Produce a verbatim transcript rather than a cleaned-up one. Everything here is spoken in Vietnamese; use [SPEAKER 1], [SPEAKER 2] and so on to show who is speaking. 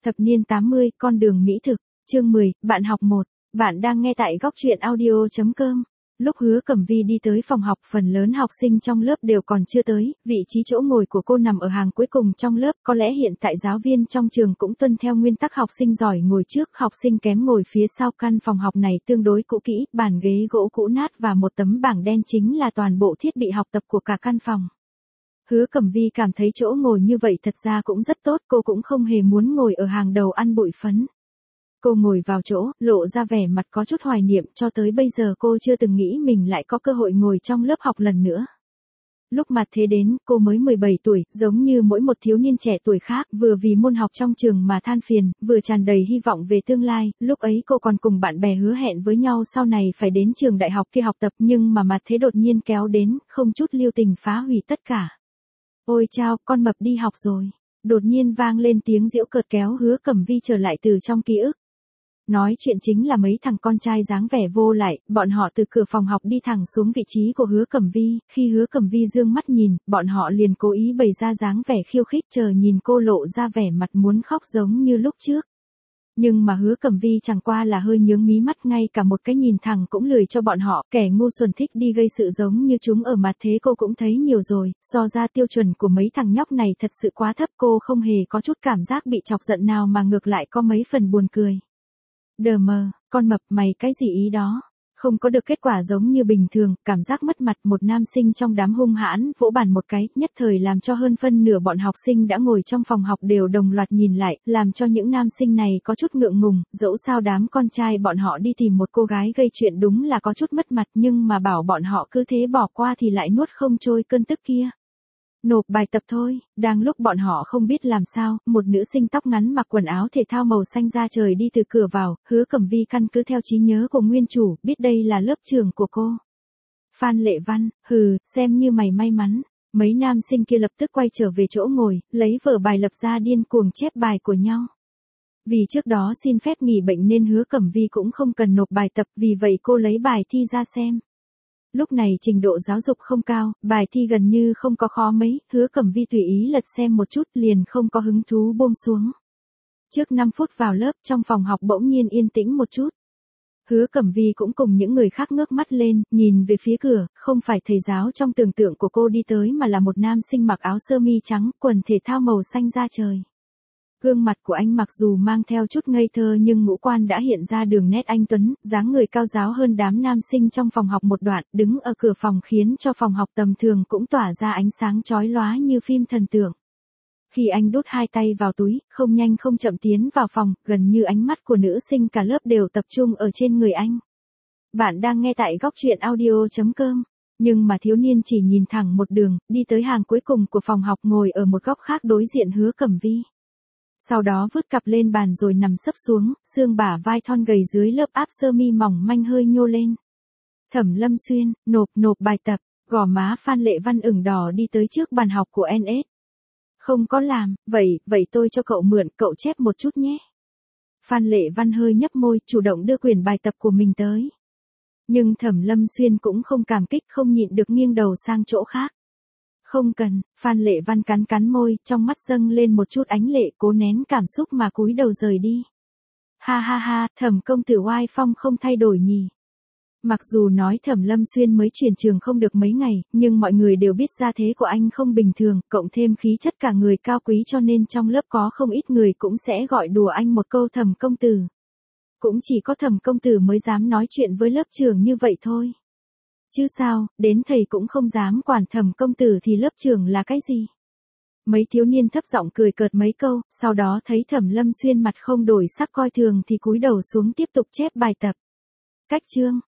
[SPEAKER 1] Thập niên tám mươi, con đường mỹ thực, chương mười, bạn học một. Bạn đang nghe tại góc truyện audio chấm com. Lúc Hứa Cẩm Vi đi tới phòng học, phần lớn học sinh trong lớp đều còn chưa tới, vị trí chỗ ngồi của cô nằm ở hàng cuối cùng trong lớp, có lẽ hiện tại giáo viên trong trường cũng tuân theo nguyên tắc học sinh giỏi ngồi trước, học sinh kém ngồi phía sau. Căn phòng học này tương đối cũ kỹ, bàn ghế gỗ cũ nát và một tấm bảng đen chính là toàn bộ thiết bị học tập của cả căn phòng. Hứa Cẩm Vi cảm thấy chỗ ngồi như vậy thật ra cũng rất tốt, cô cũng không hề muốn ngồi ở hàng đầu ăn bụi phấn. Cô ngồi vào chỗ, lộ ra vẻ mặt có chút hoài niệm, cho tới bây giờ cô chưa từng nghĩ mình lại có cơ hội ngồi trong lớp học lần nữa. Lúc mà thế đến, cô mới mười bảy tuổi, giống như mỗi một thiếu niên trẻ tuổi khác, vừa vì môn học trong trường mà than phiền, vừa tràn đầy hy vọng về tương lai. Lúc ấy cô còn cùng bạn bè hứa hẹn với nhau sau này phải đến trường đại học kia học tập, nhưng mà mặt thế đột nhiên kéo đến, không chút lưu tình phá hủy tất cả. Ôi chao, con mập đi học rồi. Đột nhiên vang lên tiếng giễu cợt kéo Hứa Cẩm Vi trở lại từ trong ký ức. Nói chuyện chính là mấy thằng con trai dáng vẻ vô lại, bọn họ từ cửa phòng học đi thẳng xuống vị trí của Hứa Cẩm Vi, khi Hứa Cẩm Vi dương mắt nhìn, bọn họ liền cố ý bày ra dáng vẻ khiêu khích chờ nhìn cô lộ ra vẻ mặt muốn khóc giống như lúc trước. Nhưng mà Hứa Cẩm Vi chẳng qua là hơi nhướng mí mắt, ngay cả một cái nhìn thẳng cũng lười cho bọn họ, kẻ ngu xuẩn thích đi gây sự giống như chúng ở mặt thế cô cũng thấy nhiều rồi, so ra tiêu chuẩn của mấy thằng nhóc này thật sự quá thấp, cô không hề có chút cảm giác bị chọc giận nào mà ngược lại có mấy phần buồn cười. Đờ mờ, con mập mày cái gì ý đó? Không có được kết quả giống như bình thường, cảm giác mất mặt. Một nam sinh trong đám hung hãn vỗ bàn một cái, nhất thời làm cho hơn phân nửa bọn học sinh đã ngồi trong phòng học đều đồng loạt nhìn lại, làm cho những nam sinh này có chút ngượng ngùng, dẫu sao đám con trai bọn họ đi tìm một cô gái gây chuyện đúng là có chút mất mặt, nhưng mà bảo bọn họ cứ thế bỏ qua thì lại nuốt không trôi cơn tức kia. Nộp bài tập thôi. Đang lúc bọn họ không biết làm sao, một nữ sinh tóc ngắn mặc quần áo thể thao màu xanh da trời đi từ cửa vào. Hứa Cẩm Vi căn cứ theo trí nhớ của nguyên chủ, biết đây là lớp trường của cô. Phan Lệ Văn, hừ, xem như mày may mắn. Mấy nam sinh kia lập tức quay trở về chỗ ngồi, lấy vở bài lập ra điên cuồng chép bài của nhau. Vì trước đó xin phép nghỉ bệnh nên Hứa Cẩm Vi cũng không cần nộp bài tập, vì vậy cô lấy bài thi ra xem. Lúc này trình độ giáo dục không cao, bài thi gần như không có khó mấy, Hứa Cẩm Vi tùy ý lật xem một chút liền không có hứng thú buông xuống. Trước năm phút vào lớp, trong phòng học bỗng nhiên yên tĩnh một chút. Hứa Cẩm Vi cũng cùng những người khác ngước mắt lên, nhìn về phía cửa, không phải thầy giáo trong tưởng tượng của cô đi tới mà là một nam sinh mặc áo sơ mi trắng, quần thể thao màu xanh da trời. Gương mặt của anh mặc dù mang theo chút ngây thơ nhưng ngũ quan đã hiện ra đường nét anh tuấn, dáng người cao ráo hơn đám nam sinh trong phòng học một đoạn, đứng ở cửa phòng khiến cho phòng học tầm thường cũng tỏa ra ánh sáng chói lóa như phim thần tượng. Khi anh đút hai tay vào túi, không nhanh không chậm tiến vào phòng, gần như ánh mắt của nữ sinh cả lớp đều tập trung ở trên người anh. Bạn đang nghe tại góc truyện audio chấm com. Nhưng mà thiếu niên chỉ nhìn thẳng một đường, đi tới hàng cuối cùng của phòng học, ngồi ở một góc khác đối diện Hứa Cẩm Vi. Sau đó vứt cặp lên bàn rồi nằm sấp xuống, xương bả vai thon gầy dưới lớp áp sơ mi mỏng manh hơi nhô lên. Thẩm Lâm Xuyên, nộp nộp bài tập, gò má Phan Lệ Văn ửng đỏ đi tới trước bàn học của en ét. Không có làm, vậy, vậy tôi cho cậu mượn, cậu chép một chút nhé. Phan Lệ Văn hơi nhấp môi, chủ động đưa quyển bài tập của mình tới. Nhưng Thẩm Lâm Xuyên cũng không cảm kích, không nhịn được nghiêng đầu sang chỗ khác. Không cần, Phan Lệ Văn cắn cắn môi, trong mắt dâng lên một chút ánh lệ, cố nén cảm xúc mà cúi đầu rời đi. Ha ha ha, Thẩm công tử oai phong không thay đổi nhỉ. Mặc dù nói Thẩm Lâm Xuyên mới chuyển trường không được mấy ngày, nhưng mọi người đều biết gia thế của anh không bình thường, cộng thêm khí chất cả người cao quý cho nên trong lớp có không ít người cũng sẽ gọi đùa anh một câu Thẩm công tử. Cũng chỉ có Thẩm công tử mới dám nói chuyện với lớp trưởng như vậy thôi. Chứ sao, đến thầy cũng không dám quản Thẩm công tử thì lớp trưởng là cái gì? Mấy thiếu niên thấp giọng cười cợt mấy câu, sau đó thấy Thẩm Lâm Xuyên mặt không đổi sắc coi thường thì cúi đầu xuống tiếp tục chép bài tập. Cách chương,